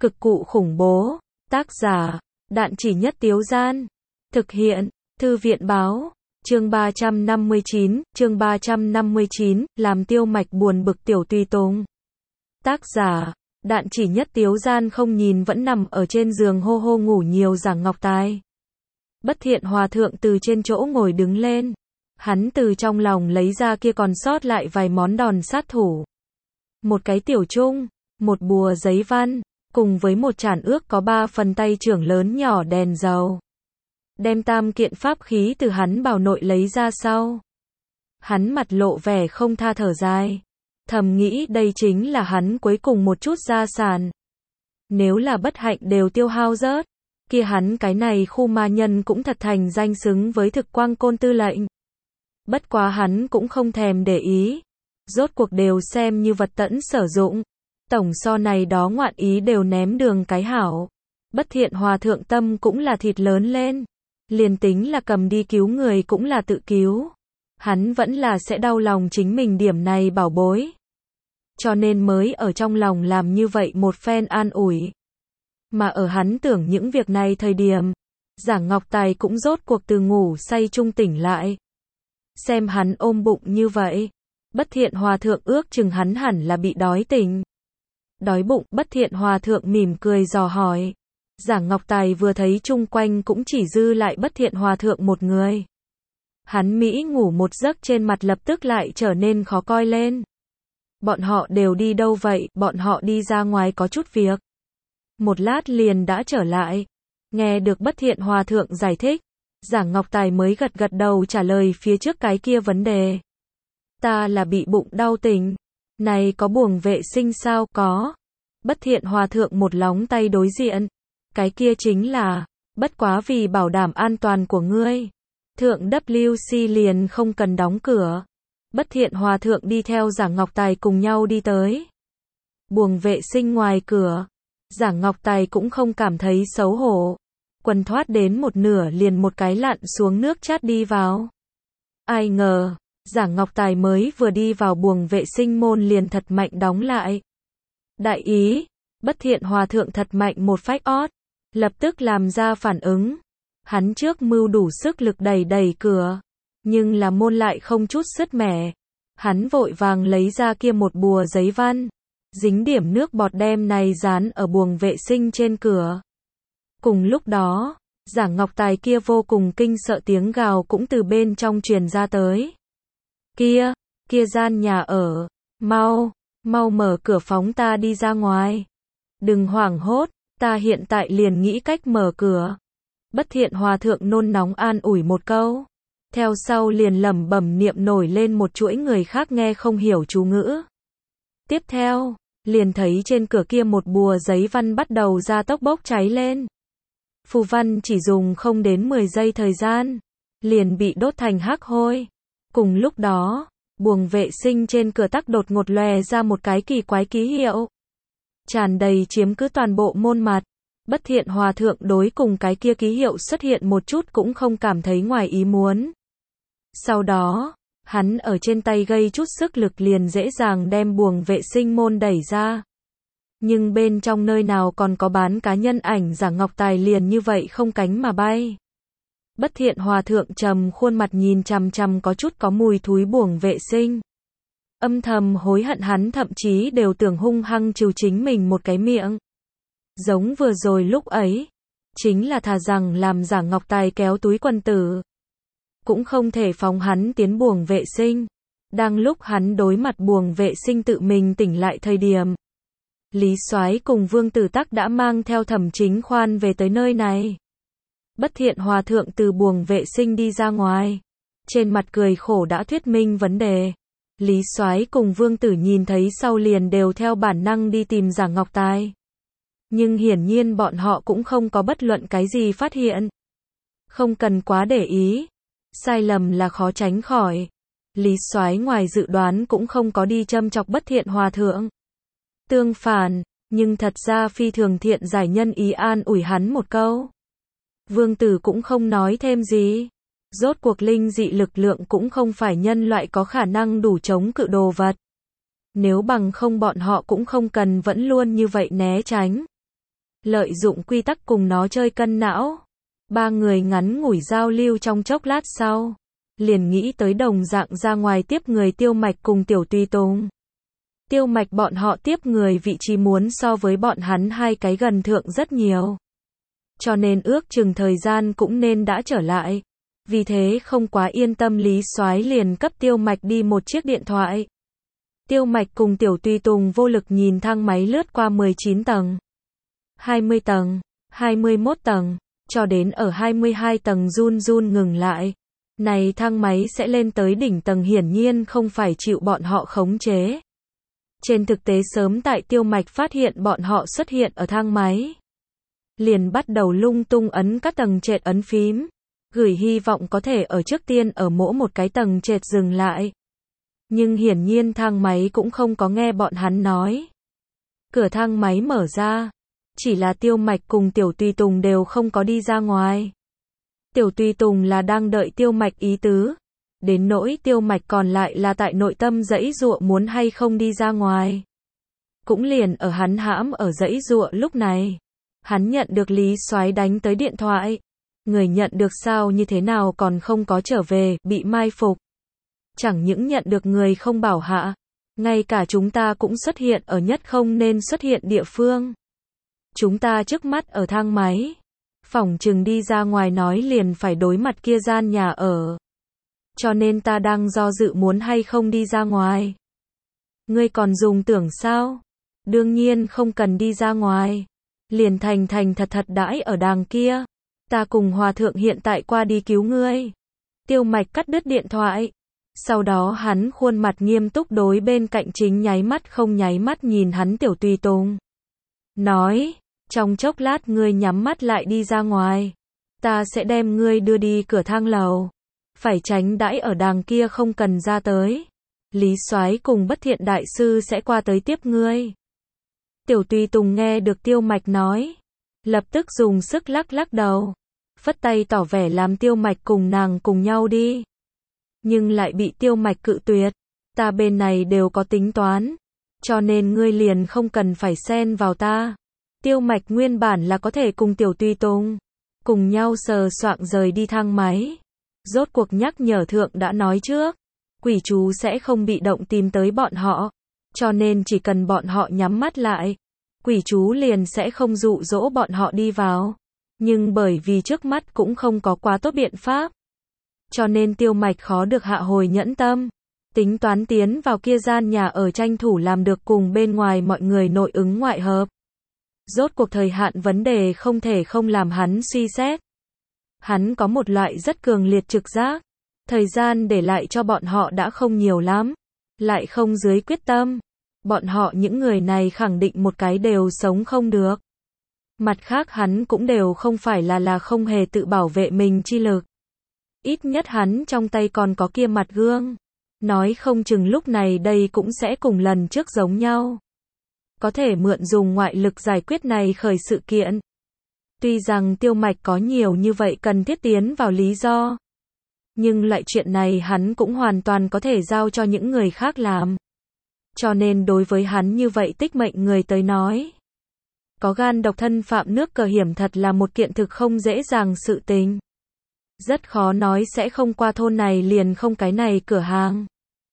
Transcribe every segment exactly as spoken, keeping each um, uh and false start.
Cực cụ khủng bố. Tác giả, Đạn Chỉ Nhất Tiếu Gian. Thực hiện, Thư viện báo. Chương ba trăm năm mươi chín, chương ba trăm năm mươi chín, làm Tiêu Mạch buồn bực tiểu tùy tùng. Tác giả, Đạn Chỉ Nhất Tiếu Gian không nhìn vẫn nằm ở trên giường hô hô ngủ nhiều Giảng Ngọc Tài. Bất Thiện Hòa Thượng từ trên chỗ ngồi đứng lên. Hắn từ trong lòng lấy ra kia còn sót lại vài món đòn sát thủ. Một cái tiểu chung, một bùa giấy văn, cùng với một chản ước có ba phần tay trưởng lớn nhỏ đèn dầu. Đem tam kiện pháp khí từ hắn bào nội lấy ra sau. Hắn mặt lộ vẻ không tha thở dài. Thầm nghĩ đây chính là hắn cuối cùng một chút gia sản. Nếu là bất hạnh đều tiêu hao rớt, kia hắn cái này khu ma nhân cũng thật thành danh xứng với Thực Quang Côn tư lệnh. Bất quá hắn cũng không thèm để ý. Rốt cuộc đều xem như vật tẫn sử dụng. Tổng so này đó ngoạn ý đều ném đường cái hảo. Bất Thiện Hòa Thượng tâm cũng là thịt lớn lên. Liền tính là cầm đi cứu người cũng là tự cứu. Hắn vẫn là sẽ đau lòng chính mình điểm này bảo bối. Cho nên mới ở trong lòng làm như vậy một phen an ủi. Mà ở hắn tưởng những việc này thời điểm, Giảng Ngọc Tài cũng rốt cuộc từ ngủ say trung tỉnh lại. Xem hắn ôm bụng như vậy, Bất Thiện Hòa Thượng ước chừng hắn hẳn là bị đói tỉnh. Đói bụng, Bất Thiện Hòa Thượng mỉm cười dò hỏi. Giảng Ngọc Tài vừa thấy chung quanh cũng chỉ dư lại Bất Thiện Hòa Thượng một người. Hắn Mỹ ngủ một giấc trên mặt lập tức lại trở nên khó coi lên. Bọn họ đều đi đâu vậy? Bọn họ đi ra ngoài có chút việc. Một lát liền đã trở lại. Nghe được Bất Thiện Hòa Thượng giải thích, Giảng Ngọc Tài mới gật gật đầu trả lời phía trước cái kia vấn đề. Ta là bị bụng đau tỉnh. Này có buồng vệ sinh sao? Có. Bất Thiện Hòa Thượng một lóng tay đối diện. Cái kia chính là, bất quá vì bảo đảm an toàn của ngươi. Thượng W C liền không cần đóng cửa. Bất Thiện Hòa Thượng đi theo Giảng Ngọc Tài cùng nhau đi tới. Buồng vệ sinh ngoài cửa. Giảng Ngọc Tài cũng không cảm thấy xấu hổ. Quần thoát đến một nửa liền một cái lặn xuống nước chát đi vào. Ai ngờ, Giảng Ngọc Tài mới vừa đi vào buồng vệ sinh môn liền thật mạnh đóng lại. Đại ý, Bất Thiện Hòa Thượng thật mạnh một phách ót. Lập tức làm ra phản ứng. Hắn trước mưu đủ sức lực đẩy đẩy cửa. Nhưng là môn lại không chút sứt mẻ. Hắn vội vàng lấy ra kia một bùa giấy văn. Dính điểm nước bọt đem này dán ở buồng vệ sinh trên cửa. Cùng lúc đó, Giảng Ngọc Tài kia vô cùng kinh sợ tiếng gào cũng từ bên trong truyền ra tới. Kia, kia gian nhà ở. Mau, mau mở cửa phóng ta đi ra ngoài. Đừng hoảng hốt. Ta hiện tại liền nghĩ cách mở cửa. Bất Thiện Hòa Thượng nôn nóng an ủi một câu. Theo sau liền lẩm bẩm niệm nổi lên một chuỗi người khác nghe không hiểu chú ngữ. Tiếp theo, liền thấy trên cửa kia một bùa giấy văn bắt đầu ra tốc bốc cháy lên. Phù văn chỉ dùng không đến mười giây thời gian, liền bị đốt thành hắc hôi. Cùng lúc đó, buồng vệ sinh trên cửa tắc đột ngột lòe ra một cái kỳ quái ký hiệu. Tràn đầy chiếm cứ toàn bộ môn mặt. Bất Thiện Hòa Thượng đối cùng cái kia ký hiệu xuất hiện một chút cũng không cảm thấy ngoài ý muốn. Sau đó, hắn ở trên tay gây chút sức lực liền dễ dàng đem buồng vệ sinh môn đẩy ra. Nhưng bên trong nơi nào còn có bán cá nhân ảnh Giảng Ngọc Tài liền như vậy không cánh mà bay. Bất Thiện Hòa Thượng trầm khuôn mặt nhìn chằm chằm có chút có mùi thúi buồng vệ sinh. Âm thầm hối hận hắn thậm chí đều tưởng hung hăng trừ chính mình một cái miệng. Giống vừa rồi lúc ấy, chính là thà rằng làm Giảng Ngọc Tài kéo túi quần tử. Cũng không thể phóng hắn tiến buồng vệ sinh. Đang lúc hắn đối mặt buồng vệ sinh tự mình tỉnh lại thời điểm. Lý Soái cùng Vương Tử Tắc đã mang theo Thẩm Chính Khoan về tới nơi này. Bất Thiện Hòa Thượng từ buồng vệ sinh đi ra ngoài. Trên mặt cười khổ đã thuyết minh vấn đề. Lý Soái cùng Vương Tử nhìn thấy sau liền đều theo bản năng đi tìm Giảng Ngọc Tài. Nhưng hiển nhiên bọn họ cũng không có bất luận cái gì phát hiện. Không cần quá để ý. Sai lầm là khó tránh khỏi. Lý Soái ngoài dự đoán cũng không có đi châm chọc Bất Thiện Hòa Thượng. Tương phản, nhưng thật ra phi thường thiện giải nhân ý an ủi hắn một câu. Vương Tử cũng không nói thêm gì. Rốt cuộc linh dị lực lượng cũng không phải nhân loại có khả năng đủ chống cự đồ vật. Nếu bằng không bọn họ cũng không cần vẫn luôn như vậy né tránh. lợi dụng quy tắc cùng nó chơi cân não. Ba người ngắn ngủi giao lưu trong chốc lát sau, liền nghĩ tới đồng dạng ra ngoài tiếp người Tiêu Mạch cùng Tiểu Tùy Tùng. Tiêu Mạch bọn họ tiếp người vị trí muốn so với bọn hắn hai cái gần thượng rất nhiều. Cho nên ước chừng thời gian cũng nên đã trở lại. Vì thế không quá yên tâm Lý Soái liền cấp Tiêu Mạch đi một chiếc điện thoại. Tiêu Mạch cùng Tiểu Tùy Tùng vô lực nhìn thang máy lướt qua mười chín tầng, hai mươi tầng, hai mươi mốt tầng, cho đến ở hai mươi hai tầng run run ngừng lại. Này thang máy sẽ lên tới đỉnh tầng hiển nhiên không phải chịu bọn họ khống chế. Trên thực tế sớm tại Tiêu Mạch phát hiện bọn họ xuất hiện ở thang máy, liền bắt đầu lung tung ấn các tầng trệt ấn phím, gửi hy vọng có thể ở trước tiên ở mỗi một cái tầng trệt dừng lại. Nhưng hiển nhiên thang máy cũng không có nghe bọn hắn nói. Cửa thang máy mở ra, chỉ là Tiêu Mạch cùng Tiểu Tùy Tùng đều không có đi ra ngoài. Tiểu Tùy Tùng là đang đợi Tiêu Mạch ý tứ, đến nỗi Tiêu Mạch còn lại là tại nội tâm giãy giụa muốn hay không đi ra ngoài. Cũng liền ở hắn hãm ở giãy giụa lúc này, hắn nhận được Lý Soái đánh tới điện thoại. Người nhận được sao như thế nào còn không có trở về, bị mai phục. Chẳng những nhận được người không bảo hạ, ngay cả chúng ta cũng xuất hiện ở nhất không nên xuất hiện địa phương. Chúng ta trước mắt ở thang máy, phỏng chừng đi ra ngoài nói liền phải đối mặt kia gian nhà ở. Cho nên ta đang do dự muốn hay không đi ra ngoài. Ngươi còn dùng tưởng sao? Đương nhiên không cần đi ra ngoài. Liền thành thành thật thật đãi ở đàng kia. Ta cùng hòa thượng hiện tại qua đi cứu ngươi. Tiêu Mạch cắt đứt điện thoại. Sau đó hắn khuôn mặt nghiêm túc đối bên cạnh chính nháy mắt không nháy mắt nhìn hắn Tiểu Tùy Tùng. Nói, trong chốc lát ngươi nhắm mắt lại đi ra ngoài. Ta sẽ đem ngươi đưa đi cửa thang lầu. Phải tránh đãi ở đàng kia không cần ra tới. Lý Soái cùng Bất Thiện đại sư sẽ qua tới tiếp ngươi. Tiểu Tùy Tùng nghe được Tiêu Mạch nói, lập tức dùng sức lắc lắc đầu, phất tay tỏ vẻ làm Tiêu Mạch cùng nàng cùng nhau đi. Nhưng lại bị Tiêu Mạch cự tuyệt. Ta bên này đều có tính toán, cho nên ngươi liền không cần phải xen vào ta. Tiêu Mạch nguyên bản là có thể cùng Tiểu Tùy Tùng cùng nhau sờ soạng rời đi thang máy. Rốt cuộc nhắc nhở thượng đã nói trước, quỷ chú sẽ không bị động tìm tới bọn họ, cho nên chỉ cần bọn họ nhắm mắt lại, quỷ chú liền sẽ không dụ dỗ bọn họ đi vào. Nhưng bởi vì trước mắt cũng không có quá tốt biện pháp, cho nên Tiêu Mạch khó được hạ hồi nhẫn tâm, tính toán tiến vào kia gian nhà ở tranh thủ làm được cùng bên ngoài mọi người nội ứng ngoại hợp. Rốt cuộc thời hạn vấn đề không thể không làm hắn suy xét. Hắn có một loại rất cường liệt trực giác, thời gian để lại cho bọn họ đã không nhiều lắm, lại không dưới quyết tâm, bọn họ những người này khẳng định một cái đều sống không được. Mặt khác hắn cũng đều không phải là là không hề tự bảo vệ mình chi lực. Ít nhất hắn trong tay còn có kia mặt gương, nói không chừng lúc này đây cũng sẽ cùng lần trước giống nhau. Có thể mượn dùng ngoại lực giải quyết này khởi sự kiện. Tuy rằng Tiêu Mạch có nhiều như vậy cần thiết tiến vào lý do, nhưng loại chuyện này hắn cũng hoàn toàn có thể giao cho những người khác làm. Cho nên đối với hắn như vậy tích mệnh người tới nói, có gan độc thân phạm nước cờ hiểm thật là một kiện thực không dễ dàng sự tình. Rất khó nói sẽ không qua thôn này liền không cái này cửa hàng.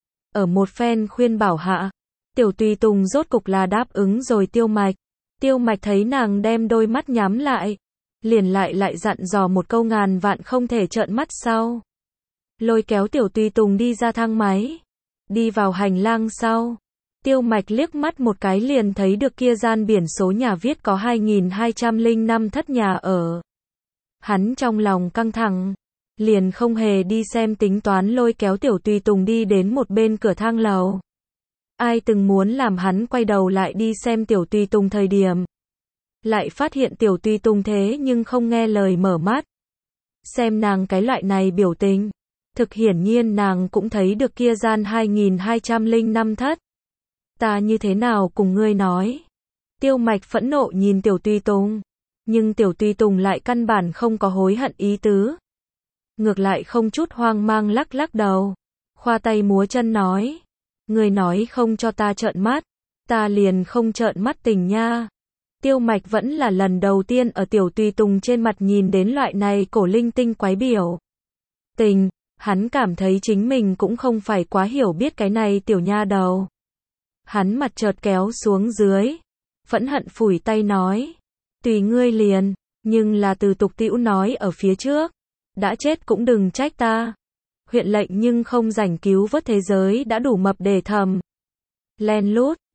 Ở một phen khuyên bảo hạ, Tiểu Tùy Tùng rốt cục là đáp ứng rồi Tiêu Mạch. Tiêu Mạch thấy nàng đem đôi mắt nhắm lại, liền lại lại dặn dò một câu ngàn vạn không thể trợn mắt sau. Lôi kéo Tiểu Tùy Tùng đi ra thang máy, đi vào hành lang sau. Tiêu Mạch liếc mắt một cái liền thấy được kia gian biển số nhà viết có hai nghìn hai trăm lẻ năm thất nhà ở. Hắn trong lòng căng thẳng, liền không hề đi xem tính toán lôi kéo Tiểu Tùy Tùng đi đến một bên cửa thang lầu. Ai từng muốn làm hắn quay đầu lại đi xem Tiểu Tùy Tùng thời điểm, lại phát hiện Tiểu Tùy Tùng thế nhưng không nghe lời mở mắt. Xem nàng cái loại này biểu tình, thực hiển nhiên nàng cũng thấy được kia gian hai nghìn hai trăm lẻ năm thất. Ta như thế nào cùng ngươi nói? Tiêu Mạch phẫn nộ nhìn Tiểu Tùy Tùng, nhưng Tiểu Tùy Tùng lại căn bản không có hối hận ý tứ. Ngược lại không chút hoang mang lắc lắc đầu, khoa tay múa chân nói, ngươi nói không cho ta trợn mắt, ta liền không trợn mắt tình nha. Tiêu Mạch vẫn là lần đầu tiên ở Tiểu Tùy Tùng trên mặt nhìn đến loại này cổ linh tinh quái biểu tình, hắn cảm thấy chính mình cũng không phải quá hiểu biết cái này tiểu nha đầu. Hắn mặt chợt kéo xuống dưới, phẫn hận phủi tay nói, tùy ngươi liền, nhưng là từ Tục Tĩu nói ở phía trước, đã chết cũng đừng trách ta. Huyện lệnh nhưng không rảnh cứu vớt thế giới đã đủ mập để thầm. Len lút,